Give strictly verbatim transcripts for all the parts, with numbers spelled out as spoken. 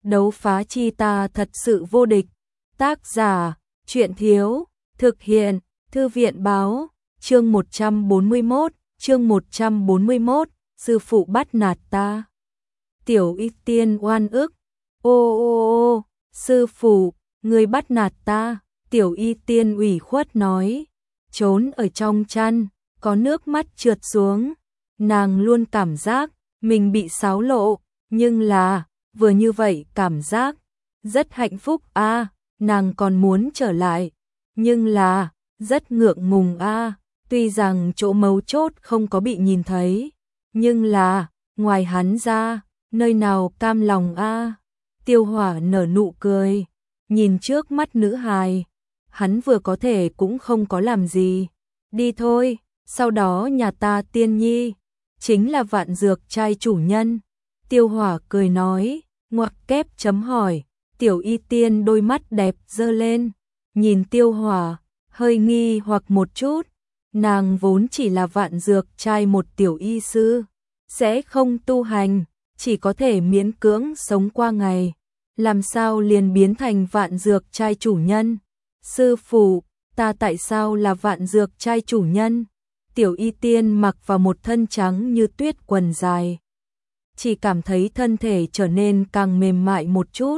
đấu phá chi ta thật sự vô địch. Tác giả, truyện thiếu, thực hiện, thư viện báo, chương một trăm bốn mươi mốt, chương một trăm bốn mươi mốt, sư phụ bắt nạt ta. Tiểu Y Tiên oan ức, ô ô ô, sư phụ, người bắt nạt ta. Tiểu Y Tiên ủy khuất nói, trốn ở trong chăn, có nước mắt trượt xuống. Nàng luôn cảm giác mình bị xáo lộ, nhưng là, vừa như vậy cảm giác rất hạnh phúc a, à, nàng còn muốn trở lại, nhưng là, rất ngượng ngùng a, à, tuy rằng chỗ mấu chốt không có bị nhìn thấy, nhưng là, ngoài hắn ra, nơi nào cam lòng a. À. Tiêu Hỏa nở nụ cười, nhìn trước mắt nữ hài, hắn vừa có thể cũng không có làm gì, đi thôi, sau đó nhà ta Tiên Nhi chính là Vạn Dược trai chủ nhân. Tiêu Hỏa cười nói, ngoặc kép chấm hỏi. Tiểu Y Tiên đôi mắt đẹp dơ lên, nhìn Tiêu Hỏa, hơi nghi hoặc một chút. Nàng vốn chỉ là Vạn Dược trai một tiểu y sư, sẽ không tu hành, chỉ có thể miễn cưỡng sống qua ngày, làm sao liền biến thành Vạn Dược trai chủ nhân. Sư phụ, ta tại sao là Vạn Dược trai chủ nhân? Tiểu Y Tiên mặc vào một thân trắng như tuyết quần dài, chỉ cảm thấy thân thể trở nên càng mềm mại một chút,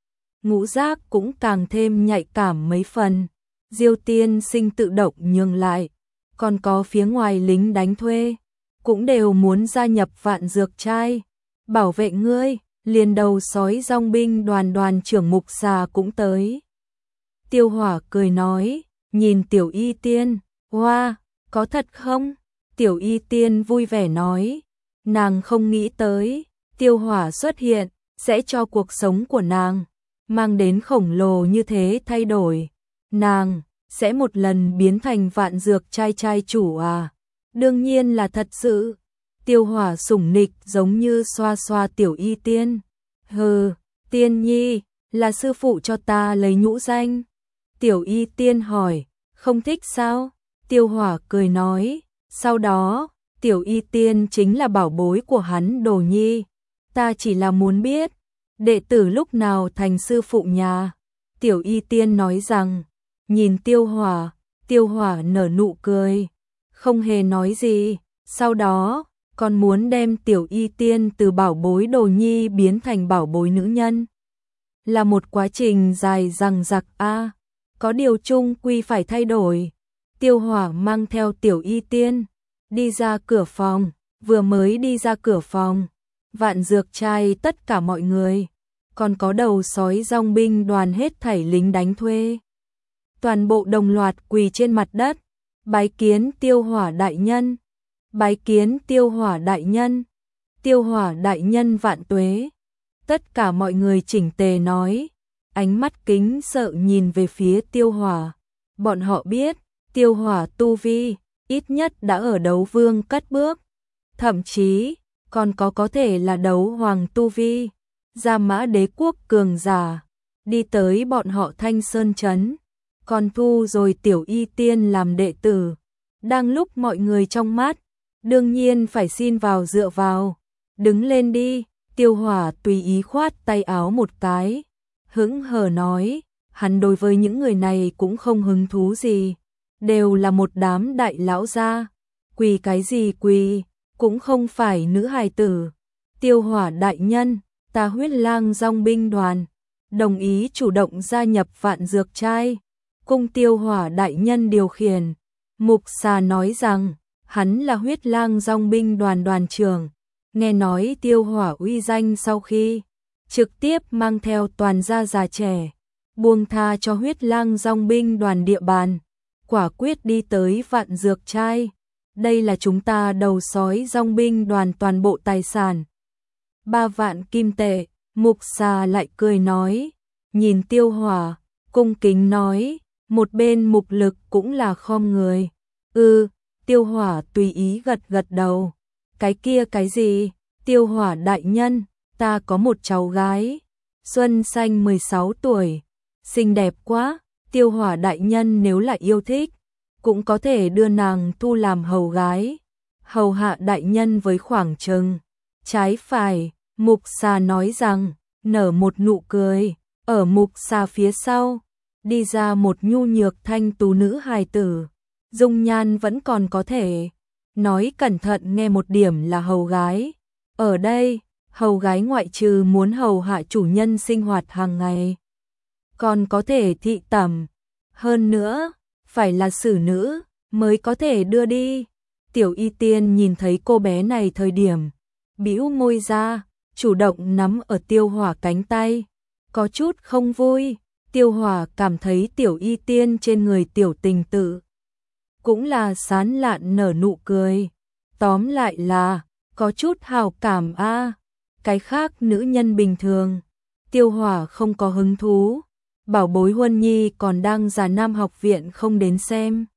ngũ giác cũng càng thêm nhạy cảm mấy phần. Diêu Tiên Sinh tự động nhường lại, còn có phía ngoài lính đánh thuê, cũng đều muốn gia nhập Vạn Dược trai, bảo vệ ngươi. Liền đầu sói dòng binh đoàn đoàn trưởng Mục Xà cũng tới. Tiêu Hỏa cười nói, nhìn Tiểu Y Tiên, hoa, wow, có thật không? Tiểu Y Tiên vui vẻ nói, nàng không nghĩ tới, Tiêu Hỏa xuất hiện, sẽ cho cuộc sống của nàng mang đến khổng lồ như thế thay đổi. Nàng sẽ một lần biến thành Vạn Dược trai trai chủ à? Đương nhiên là thật sự. Tiêu Hỏa sủng nịch giống như xoa xoa Tiểu Y Tiên. Hừ, Tiên Nhi, là sư phụ cho ta lấy nhũ danh. Tiểu Y Tiên hỏi, không thích sao? Tiêu Hỏa cười nói, sau đó, Tiểu Y Tiên chính là bảo bối của hắn Đồ Nhi. Ta chỉ là muốn biết, đệ tử lúc nào thành sư phụ nhà. Tiểu Y Tiên nói rằng, nhìn Tiêu Hỏa, Tiêu Hỏa nở nụ cười, không hề nói gì, sau đó, còn muốn đem Tiểu Y Tiên từ bảo bối Đồ Nhi biến thành bảo bối nữ nhân. Là một quá trình dài dằng dặc a, có điều chung quy phải thay đổi. Tiêu Hỏa mang theo Tiểu Y Tiên đi ra cửa phòng, vừa mới đi ra cửa phòng, Vạn Dược trai tất cả mọi người, còn có đầu sói dòng binh đoàn hết thảy lính đánh thuê, toàn bộ đồng loạt quỳ trên mặt đất, bái kiến Tiêu Hỏa đại nhân, bái kiến Tiêu Hỏa đại nhân, Tiêu Hỏa đại nhân vạn tuế. Tất cả mọi người chỉnh tề nói, ánh mắt kính sợ nhìn về phía Tiêu Hỏa. Bọn họ biết, Tiêu Hỏa tu vi, ít nhất đã ở đấu vương cất bước, thậm chí, còn có có thể là đấu hoàng tu vi, Gia Mã đế quốc cường giả, đi tới bọn họ Thanh Sơn Trấn, còn thu rồi Tiểu Y Tiên làm đệ tử. Đang lúc mọi người trong mắt, đương nhiên phải xin vào dựa vào, đứng lên đi. Tiêu Hỏa tùy ý khoát tay áo một cái, hững hờ nói, hắn đối với những người này cũng không hứng thú gì, đều là một đám đại lão gia, quỳ cái gì quỳ, cũng không phải nữ hài tử. Tiêu Hỏa đại nhân, ta Huyết Lang dòng binh đoàn, đồng ý chủ động gia nhập Vạn Dược trai, cung Tiêu Hỏa đại nhân điều khiển. Mục Xà nói rằng, hắn là Huyết Lang dòng binh đoàn đoàn trưởng. Nghe nói Tiêu Hỏa uy danh sau khi trực tiếp mang theo toàn gia già trẻ, buông tha cho Huyết Lang dòng binh đoàn địa bàn, quả quyết đi tới Vạn Dược trai. Đây là chúng ta đầu sói dòng binh đoàn toàn bộ tài sản. Ba vạn kim tệ. Mục Xà lại cười nói, nhìn Tiêu Hỏa, cung kính nói, một bên Mục Lực cũng là khom người. Ừ, Tiêu Hỏa tùy ý gật gật đầu. Cái kia cái gì? Tiêu Hỏa đại nhân, ta có một cháu gái, Xuân Xanh mười sáu tuổi, xinh đẹp quá. Tiêu Hỏa đại nhân nếu lại yêu thích, cũng có thể đưa nàng thu làm hầu gái, hầu hạ đại nhân với khoảng chừng trái phải. Mục Xà nói rằng, nở một nụ cười, ở Mục Xà phía sau, đi ra một nhu nhược thanh tú nữ hài tử, dung nhan vẫn còn có thể, nói cẩn thận nghe một điểm là hầu gái. Ở đây, hầu gái ngoại trừ muốn hầu hạ chủ nhân sinh hoạt hàng ngày, còn có thể thị tẩm, hơn nữa, phải là xử nữ, mới có thể đưa đi. Tiểu Y Tiên nhìn thấy cô bé này thời điểm, bĩu môi ra, chủ động nắm ở Tiêu Hỏa cánh tay, có chút không vui. Tiêu Hỏa cảm thấy Tiểu Y Tiên trên người tiểu tình tự, cũng là sán lạn nở nụ cười, tóm lại là, có chút hào cảm a. Cái khác nữ nhân bình thường, Tiêu Hỏa không có hứng thú, bảo bối Huân Nhi còn đang Già Nam học viện không đến xem.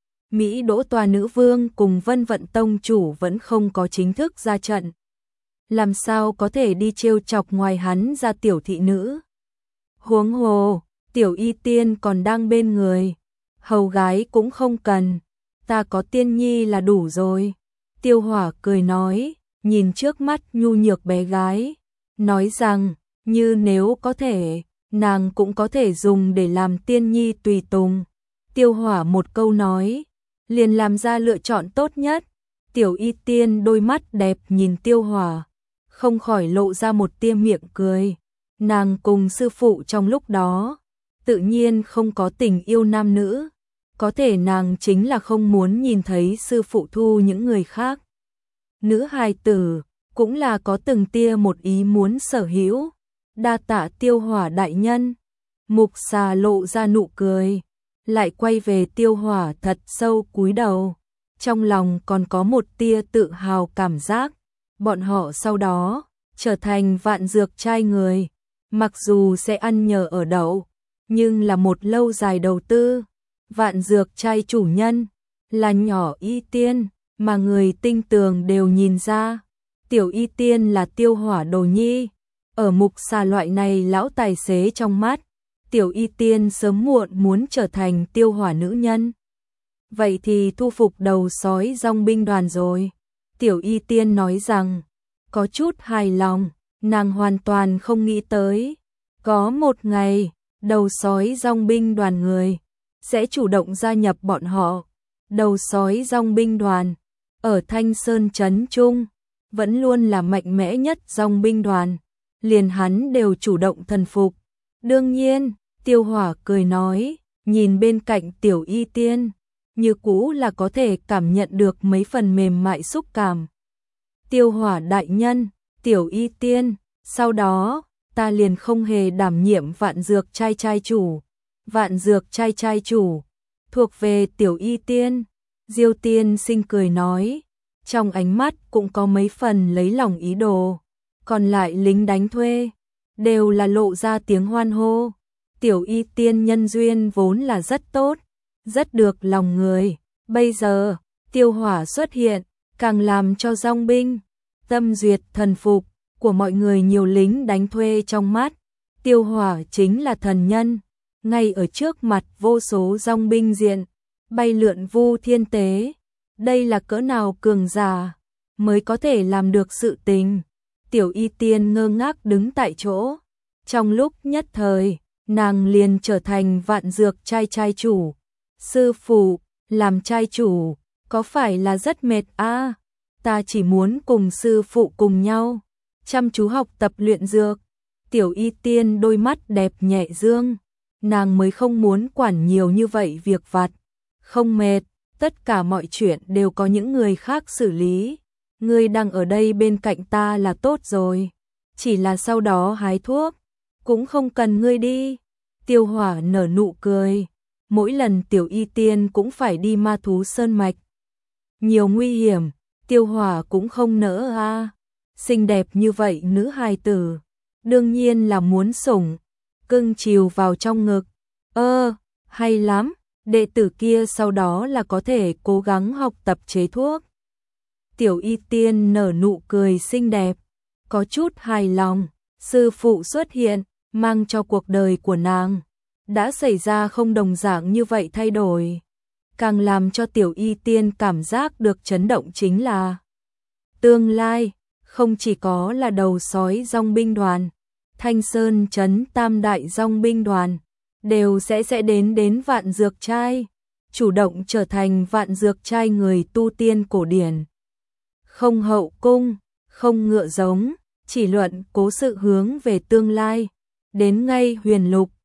Mỹ Đỗ Tòa Nữ Vương cùng Vân Vận Tông chủ vẫn không có chính thức ra trận, làm sao có thể đi trêu chọc ngoài hắn ra tiểu thị nữ. Huống hồ, Tiểu Y Tiên còn đang bên người, hầu gái cũng không cần, ta có Tiên Nhi là đủ rồi. Tiêu Hỏa cười nói, nhìn trước mắt nhu nhược bé gái, nói rằng, như nếu có thể, nàng cũng có thể dùng để làm Tiên Nhi tùy tùng. Tiêu Hỏa một câu nói, liền làm ra lựa chọn tốt nhất. Tiểu Y Tiên đôi mắt đẹp nhìn Tiêu Hỏa, không khỏi lộ ra một tia miệng cười. Nàng cùng sư phụ trong lúc đó, tự nhiên không có tình yêu nam nữ, có thể nàng chính là không muốn nhìn thấy sư phụ thu những người khác. Nữ hài tử, cũng là có từng tia một ý muốn sở hữu. Đa tạ Tiêu Hỏa đại nhân. Mục Xà lộ ra nụ cười, lại quay về Tiêu Hỏa thật sâu cúi đầu, trong lòng còn có một tia tự hào cảm giác. Bọn họ sau đó trở thành Vạn Dược trai người, mặc dù sẽ ăn nhờ ở đậu, nhưng là một lâu dài đầu tư. Vạn Dược trai chủ nhân là nhỏ Y Tiên, mà người tinh tường đều nhìn ra, tiểu Y Tiên là Tiêu Hỏa đồ nhi. Ở Mục Xà loại này lão tài xế trong mắt, tiểu Y Tiên sớm muộn muốn trở thành Tiêu Hỏa nữ nhân. Vậy thì thu phục đầu sói dòng binh đoàn rồi. Tiểu Y Tiên nói rằng, có chút hài lòng, nàng hoàn toàn không nghĩ tới. Có một ngày, đầu sói dòng binh đoàn người sẽ chủ động gia nhập bọn họ. Đầu sói dòng binh đoàn, ở Thanh Sơn Trấn Trung, vẫn luôn là mạnh mẽ nhất dòng binh đoàn, liền hắn đều chủ động thần phục. Đương nhiên, Tiêu Hỏa cười nói, nhìn bên cạnh tiểu Y Tiên, như cũ là có thể cảm nhận được mấy phần mềm mại xúc cảm. Tiêu Hỏa đại nhân, tiểu Y Tiên, sau đó, ta liền không hề đảm nhiệm Vạn Dược trai trai chủ. Vạn Dược trai trai chủ, thuộc về tiểu Y Tiên. Diêu Tiên Sinh cười nói, trong ánh mắt cũng có mấy phần lấy lòng ý đồ. Còn lại lính đánh thuê, đều là lộ ra tiếng hoan hô. Tiểu Y Tiên nhân duyên vốn là rất tốt, rất được lòng người. Bây giờ, Tiêu Hỏa xuất hiện, càng làm cho dòng binh tâm duyệt thần phục của mọi người nhiều lính đánh thuê trong mắt. Tiêu Hỏa chính là thần nhân, ngay ở trước mặt vô số dòng binh diện, bay lượn vu thiên tế. Đây là cỡ nào cường giả mới có thể làm được sự tình. Tiểu Y Tiên ngơ ngác đứng tại chỗ. Trong lúc nhất thời, nàng liền trở thành Vạn Dược trai trai chủ. Sư phụ, làm trai chủ, có phải là rất mệt à? Ta chỉ muốn cùng sư phụ cùng nhau, chăm chú học tập luyện dược. Tiểu Y Tiên đôi mắt đẹp nhẹ dương, nàng mới không muốn quản nhiều như vậy việc vặt. Không mệt, tất cả mọi chuyện đều có những người khác xử lý. Ngươi đang ở đây bên cạnh ta là tốt rồi. Chỉ là sau đó hái thuốc, cũng không cần ngươi đi. Tiêu Hỏa nở nụ cười. Mỗi lần tiểu Y Tiên cũng phải đi ma thú sơn mạch. Nhiều nguy hiểm, Tiêu Hỏa cũng không nỡ a. À. Xinh đẹp như vậy nữ hài tử, đương nhiên là muốn sủng, cưng chiều vào trong ngực. Ơ, hay lắm, đệ tử kia sau đó là có thể cố gắng học tập chế thuốc. Tiểu Y Tiên nở nụ cười xinh đẹp, có chút hài lòng. Sư phụ xuất hiện, mang cho cuộc đời của nàng đã xảy ra không đồng dạng như vậy thay đổi. Càng làm cho Tiểu Y Tiên cảm giác được chấn động chính là tương lai không chỉ có là đầu sói dòng binh đoàn, Thanh Sơn trấn tam đại dòng binh đoàn, đều sẽ sẽ đến đến Vạn Dược Trai, chủ động trở thành Vạn Dược Trai người tu tiên cổ điển. Không hậu cung, không ngựa giống, chỉ luận cố sự hướng về tương lai. Đến ngay Huyền Lục,